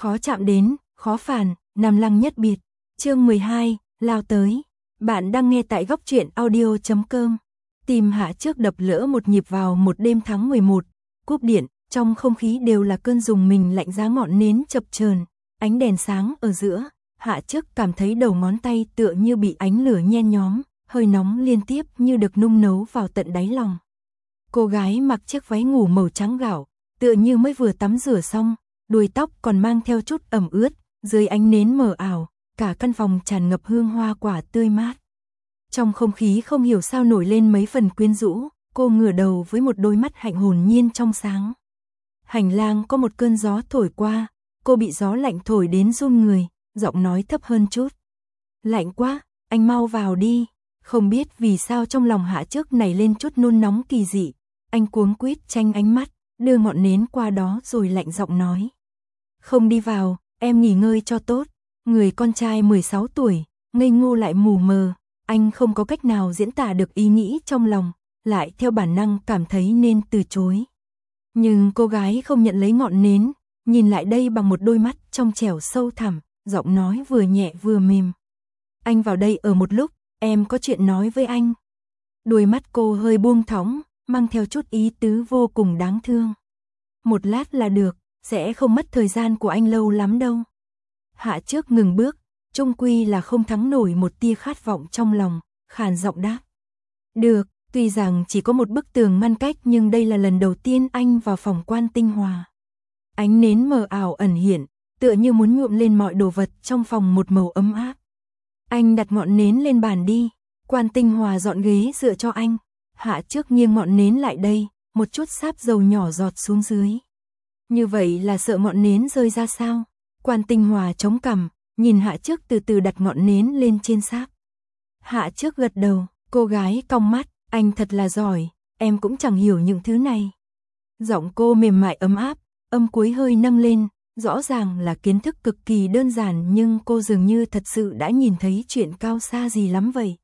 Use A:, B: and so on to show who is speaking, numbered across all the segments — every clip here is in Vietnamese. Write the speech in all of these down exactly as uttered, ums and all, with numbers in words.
A: khó chạm đến, khó phản, Nam Lăng nhất biệt. Chương mười hai, lao tới. Bạn đang nghe tại góc truyện audio chấm com. Tim Hạ Trước đập lỡ một nhịp vào một đêm tháng mười một, cúp điện, trong không khí đều là cơn rùng mình lạnh giá, ngọn nến chập chờn, ánh đèn sáng ở giữa, Hạ Trước cảm thấy đầu ngón tay tựa như bị ánh lửa nhen nhóm, hơi nóng liên tiếp như được nung nấu vào tận đáy lòng. Cô gái mặc chiếc váy ngủ màu trắng gạo, tựa như mới vừa tắm rửa xong, đuôi tóc còn mang theo chút ẩm ướt, dưới ánh nến mờ ảo, cả căn phòng tràn ngập hương hoa quả tươi mát. Trong không khí không hiểu sao nổi lên mấy phần quyến rũ, cô ngửa đầu với một đôi mắt hạnh hồn nhiên trong sáng. Hành lang có một cơn gió thổi qua, cô bị gió lạnh thổi đến run người, giọng nói thấp hơn chút. Lạnh quá, anh mau vào đi. Không biết vì sao trong lòng Hạ Trước nảy lên chút nôn nóng kỳ dị, anh cuống quýt tranh ánh mắt, đưa ngọn nến qua đó rồi lạnh giọng nói. Không đi vào, em nghỉ ngơi cho tốt. Người con trai mười sáu tuổi, ngây ngô lại mù mờ, anh không có cách nào diễn tả được ý nghĩ trong lòng, lại theo bản năng cảm thấy nên từ chối. Nhưng cô gái không nhận lấy ngọn nến, nhìn lại đây bằng một đôi mắt trong trẻo sâu thẳm, giọng nói vừa nhẹ vừa mềm. Anh vào đây ở một lúc, em có chuyện nói với anh. Đôi mắt cô hơi buông thõng, mang theo chút ý tứ vô cùng đáng thương. Một lát là được, sẽ không mất thời gian của anh lâu lắm đâu. Hạ Trước ngừng bước, chung quy là không thắng nổi một tia khát vọng trong lòng, khàn giọng đáp. Được, tuy rằng chỉ có một bức tường ngăn cách nhưng đây là lần đầu tiên anh vào phòng Quan Tinh Hòa. Ánh nến mờ ảo ẩn hiện, tựa như muốn nhuộm lên mọi đồ vật trong phòng một màu ấm áp. Anh đặt ngọn nến lên bàn đi, Quan Tinh Hòa dọn ghế dựa cho anh. Hạ Trước nghiêng ngọn nến lại đây, một chút sáp dầu nhỏ giọt xuống dưới. Như vậy là sợ ngọn nến rơi ra sao? Quan Tinh Hòa chống cằm, nhìn Hạ Trước từ từ đặt ngọn nến lên trên sáp. Hạ Trước gật đầu, cô gái cong mắt, anh thật là giỏi, em cũng chẳng hiểu những thứ này. Giọng cô mềm mại ấm áp, âm cuối hơi nâng lên, rõ ràng là kiến thức cực kỳ đơn giản nhưng cô dường như thật sự đã nhìn thấy chuyện cao xa gì lắm vậy.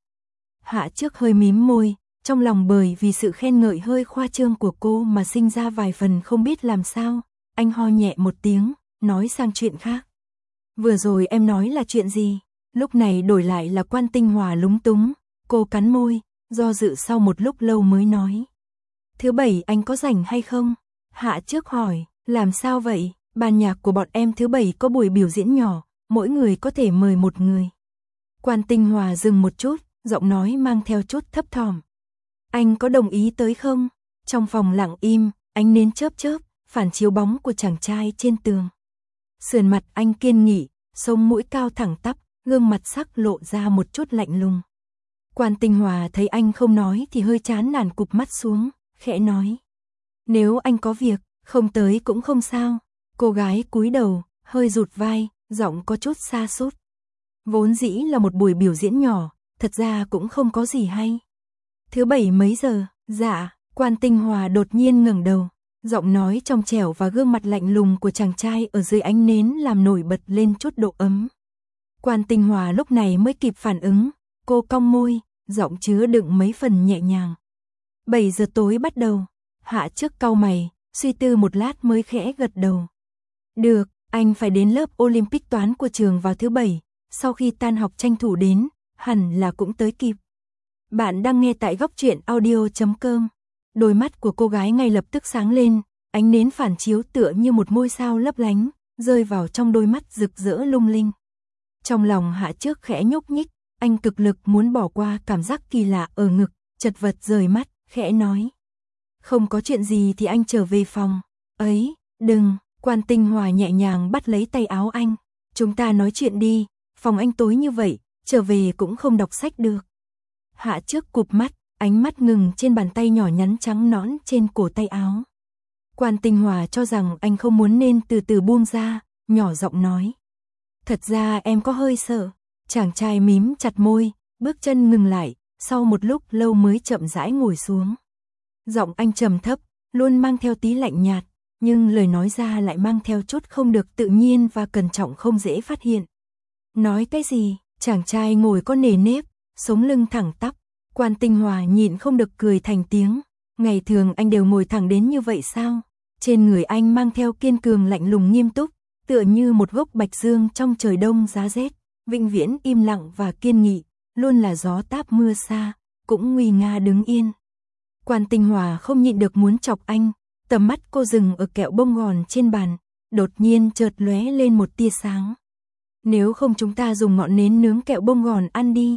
A: Hạ Trước hơi mím môi, trong lòng bởi vì sự khen ngợi hơi khoa trương của cô mà sinh ra vài phần không biết làm sao. Anh ho nhẹ một tiếng, nói sang chuyện khác. Vừa rồi em nói là chuyện gì? Lúc này đổi lại là Quan Tinh Hòa lúng túng, cô cắn môi, do dự sau một lúc lâu mới nói. Thứ bảy anh có rảnh hay không? Hạ Trước hỏi, làm sao vậy? Ban nhạc của bọn em thứ bảy có buổi biểu diễn nhỏ, mỗi người có thể mời một người. Quan Tinh Hòa dừng một chút, giọng nói mang theo chút thấp thỏm. Anh có đồng ý tới không? Trong phòng lặng im, ánh nến chớp chớp, phản chiếu bóng của chàng trai trên tường. Sườn mặt anh kiên nghị, sống mũi cao thẳng tắp, gương mặt sắc lộ ra một chút lạnh lùng. Quan Tinh Hòa thấy anh không nói thì hơi chán nản cụp mắt xuống, khẽ nói. Nếu anh có việc, không tới cũng không sao. Cô gái cúi đầu, hơi rụt vai, giọng có chút sa sút. Vốn dĩ là một buổi biểu diễn nhỏ, thật ra cũng không có gì hay. Thứ bảy mấy giờ? Dạ. Quan Tinh Hòa đột nhiên ngẩng đầu, giọng nói trong trẻo và gương mặt lạnh lùng của chàng trai ở dưới ánh nến làm nổi bật lên chút độ ấm. Quan Tinh Hòa lúc này mới kịp phản ứng, cô cong môi, giọng chứa đựng mấy phần nhẹ nhàng. bảy giờ tối bắt đầu. Hạ Trước cau mày, suy tư một lát mới khẽ gật đầu. Được, anh phải đến lớp Olympic toán của trường vào thứ bảy, sau khi tan học tranh thủ đến, hẳn là cũng tới kịp. Bạn đang nghe tại góc truyện audio chấm com. Đôi mắt của cô gái ngay lập tức sáng lên, ánh nến phản chiếu tựa như một ngôi sao lấp lánh, rơi vào trong đôi mắt rực rỡ lung linh. Trong lòng Hạ Trước khẽ nhúc nhích, anh cực lực muốn bỏ qua cảm giác kỳ lạ ở ngực, chật vật rời mắt, khẽ nói. Không có chuyện gì thì anh trở về phòng. Ấy, đừng. Quan Tinh Hòa nhẹ nhàng bắt lấy tay áo anh. Chúng ta nói chuyện đi, phòng anh tối như vậy, trở về cũng không đọc sách được. Hạ Trước cụp mắt, ánh mắt ngừng trên bàn tay nhỏ nhắn trắng nõn trên cổ tay áo. Quan Tinh Hòa cho rằng anh không muốn nên từ từ buông ra, nhỏ giọng nói. Thật ra em có hơi sợ. Chàng trai mím chặt môi, bước chân ngừng lại, sau một lúc lâu mới chậm rãi ngồi xuống. Giọng anh trầm thấp, luôn mang theo tí lạnh nhạt, nhưng lời nói ra lại mang theo chút không được tự nhiên và cẩn trọng không dễ phát hiện. Nói cái gì? Chàng trai ngồi có nề nếp, sống lưng thẳng tắp. Quan Tinh Hòa nhịn không được cười thành tiếng. Ngày thường anh đều ngồi thẳng đến như vậy sao? Trên người anh mang theo kiên cường lạnh lùng nghiêm túc, tựa như một gốc bạch dương trong trời đông giá rét, vĩnh viễn im lặng và kiên nghị, luôn là gió táp mưa xa, cũng nguy nga đứng yên. Quan Tinh Hòa không nhịn được muốn chọc anh, tầm mắt cô dừng ở kẹo bông gòn trên bàn, đột nhiên chợt lóe lên một tia sáng. Nếu không chúng ta dùng ngọn nến nướng kẹo bông gòn ăn đi.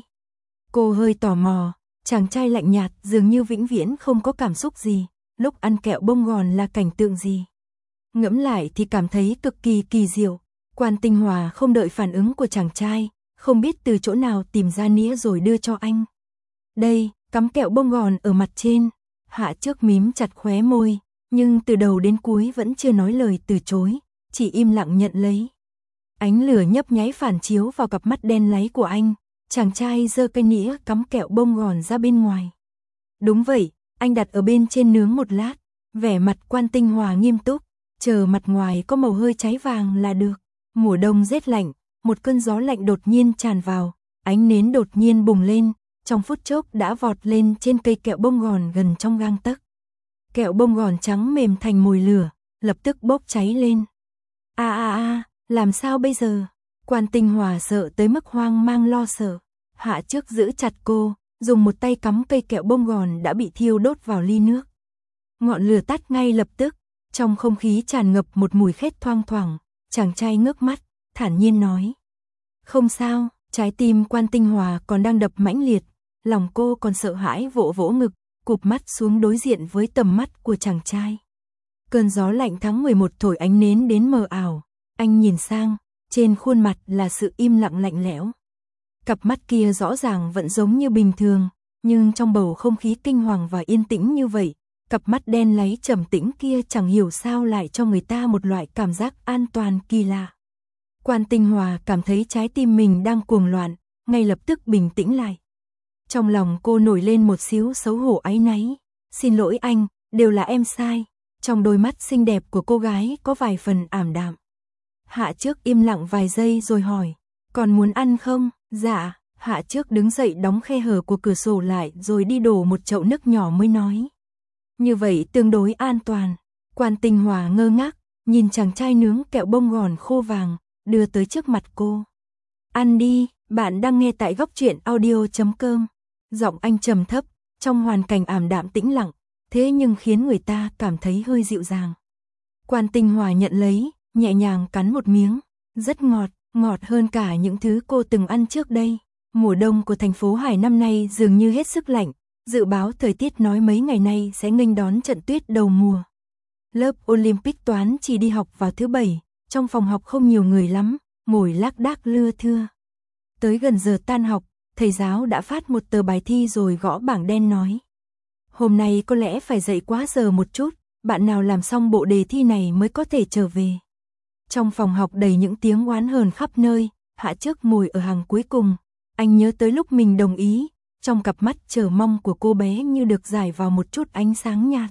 A: Cô hơi tò mò, chàng trai lạnh nhạt dường như vĩnh viễn không có cảm xúc gì, lúc ăn kẹo bông gòn là cảnh tượng gì. Ngẫm lại thì cảm thấy cực kỳ kỳ diệu. Quan Tinh Hòa không đợi phản ứng của chàng trai, không biết từ chỗ nào tìm ra nĩa rồi đưa cho anh. Đây, cắm kẹo bông gòn ở mặt trên. Hạ Trước mím chặt khóe môi, nhưng từ đầu đến cuối vẫn chưa nói lời từ chối, chỉ im lặng nhận lấy. Ánh lửa nhấp nháy phản chiếu vào cặp mắt đen láy của anh, chàng trai giơ cây nĩa cắm kẹo bông gòn ra bên ngoài. Đúng vậy, anh đặt ở bên trên nướng một lát, vẻ mặt Quan Tinh Hòa nghiêm túc, chờ mặt ngoài có màu hơi cháy vàng là được. Mùa đông rét lạnh, một cơn gió lạnh đột nhiên tràn vào, ánh nến đột nhiên bùng lên, trong phút chốc đã vọt lên trên cây kẹo bông gòn gần trong gang tấc. Kẹo bông gòn trắng mềm thành mồi lửa, lập tức bốc cháy lên. A a a, làm sao bây giờ? Quan Tinh Hòa sợ tới mức hoang mang lo sợ. Hạ Trước giữ chặt cô, dùng một tay cắm cây kẹo bông gòn đã bị thiêu đốt vào ly nước. Ngọn lửa tắt ngay lập tức, trong không khí tràn ngập một mùi khét thoang thoảng, chàng trai ngước mắt, thản nhiên nói. Không sao, trái tim Quan Tinh Hòa còn đang đập mãnh liệt, lòng cô còn sợ hãi vỗ vỗ ngực, cụp mắt xuống đối diện với tầm mắt của chàng trai. Cơn gió lạnh tháng mười một thổi ánh nến đến mờ ảo, anh nhìn sang, trên khuôn mặt là sự im lặng lạnh lẽo. Cặp mắt kia rõ ràng vẫn giống như bình thường, nhưng trong bầu không khí kinh hoàng và yên tĩnh như vậy, cặp mắt đen láy trầm tĩnh kia chẳng hiểu sao lại cho người ta một loại cảm giác an toàn kỳ lạ. Quan Tinh Hòa cảm thấy trái tim mình đang cuồng loạn, ngay lập tức bình tĩnh lại. Trong lòng cô nổi lên một xíu xấu hổ áy náy. Xin lỗi anh, đều là em sai. Trong đôi mắt xinh đẹp của cô gái có vài phần ảm đạm. Hạ Trước im lặng vài giây rồi hỏi, còn muốn ăn không? Dạ. Hạ Trước đứng dậy đóng khe hở của cửa sổ lại rồi đi đổ một chậu nước nhỏ mới nói. Như vậy tương đối an toàn. Quan Tinh Hòa ngơ ngác, nhìn chàng trai nướng kẹo bông gòn khô vàng, đưa tới trước mặt cô. Ăn đi, bạn đang nghe tại góc truyện audio chấm com. Giọng anh trầm thấp, trong hoàn cảnh ảm đạm tĩnh lặng, thế nhưng khiến người ta cảm thấy hơi dịu dàng. Quan Tinh Hòa nhận lấy, nhẹ nhàng cắn một miếng, rất ngọt, ngọt hơn cả những thứ cô từng ăn trước đây. Mùa đông của thành phố Hải năm nay dường như hết sức lạnh, dự báo thời tiết nói mấy ngày nay sẽ nghênh đón trận tuyết đầu mùa. Lớp Olympic toán chỉ đi học vào thứ bảy, trong phòng học không nhiều người lắm, ngồi lác đác lưa thưa. Tới gần giờ tan học, thầy giáo đã phát một tờ bài thi rồi gõ bảng đen nói. Hôm nay có lẽ phải dậy quá giờ một chút, bạn nào làm xong bộ đề thi này mới có thể trở về. Trong phòng học đầy những tiếng oán hờn khắp nơi, Hạ Trước ngồi ở hàng cuối cùng. Anh nhớ tới lúc mình đồng ý, trong cặp mắt chờ mong của cô bé như được giải vào một chút ánh sáng nhạt.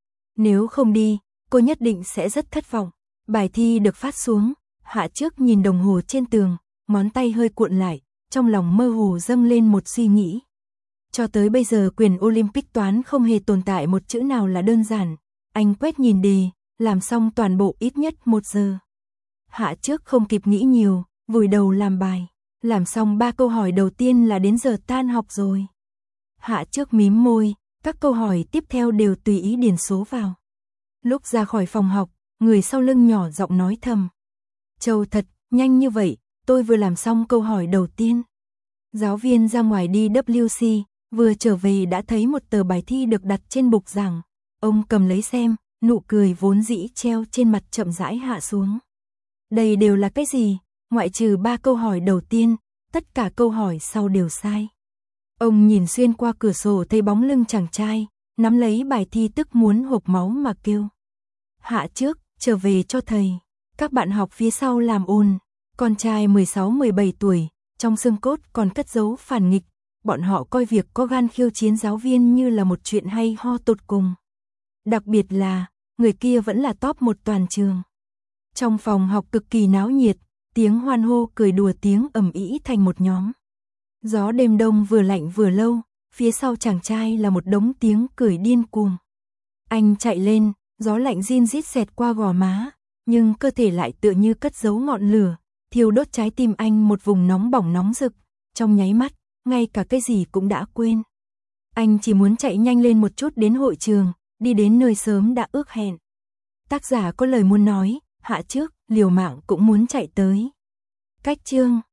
A: Nếu không đi, cô nhất định sẽ rất thất vọng. Bài thi được phát xuống, Hạ Trước nhìn đồng hồ trên tường, ngón tay hơi cuộn lại, trong lòng mơ hồ dâng lên một suy nghĩ. Cho tới bây giờ quyền Olympic toán không hề tồn tại một chữ nào là đơn giản. Anh quét nhìn đề, làm xong toàn bộ ít nhất một giờ. Hạ Trước không kịp nghĩ nhiều, vùi đầu làm bài. Làm xong ba câu hỏi đầu tiên là đến giờ tan học rồi. Hạ Trước mím môi, các câu hỏi tiếp theo đều tùy ý điền số vào. Lúc ra khỏi phòng học, người sau lưng nhỏ giọng nói thầm. Châu thật, nhanh như vậy, tôi vừa làm xong câu hỏi đầu tiên. Giáo viên ra ngoài đi W C, vừa trở về đã thấy một tờ bài thi được đặt trên bục giảng. Ông cầm lấy xem, nụ cười vốn dĩ treo trên mặt chậm rãi hạ xuống. Đây đều là cái gì? Ngoại trừ ba câu hỏi đầu tiên, tất cả câu hỏi sau đều sai. Ông nhìn xuyên qua cửa sổ thấy bóng lưng chàng trai, nắm lấy bài thi tức muốn hộc máu mà kêu. Hạ Trước, trở về cho thầy. Các bạn học phía sau làm ồn. Con trai mười sáu mười bảy tuổi, trong xương cốt còn cất giấu phản nghịch. Bọn họ coi việc có gan khiêu chiến giáo viên như là một chuyện hay ho tột cùng. Đặc biệt là, người kia vẫn là top một toàn trường. Trong phòng học cực kỳ náo nhiệt, tiếng hoan hô cười đùa tiếng ầm ĩ thành một nhóm. Gió đêm đông vừa lạnh vừa lâu, phía sau chàng trai là một đống tiếng cười điên cuồng. Anh chạy lên, gió lạnh rin rít xẹt qua gò má, nhưng cơ thể lại tựa như cất giấu ngọn lửa, thiêu đốt trái tim anh một vùng nóng bỏng nóng rực, trong nháy mắt, ngay cả cái gì cũng đã quên. Anh chỉ muốn chạy nhanh lên một chút đến hội trường, đi đến nơi sớm đã ước hẹn. Tác giả có lời muốn nói, hạ trước, liều mạng cũng muốn chạy tới. Cách chương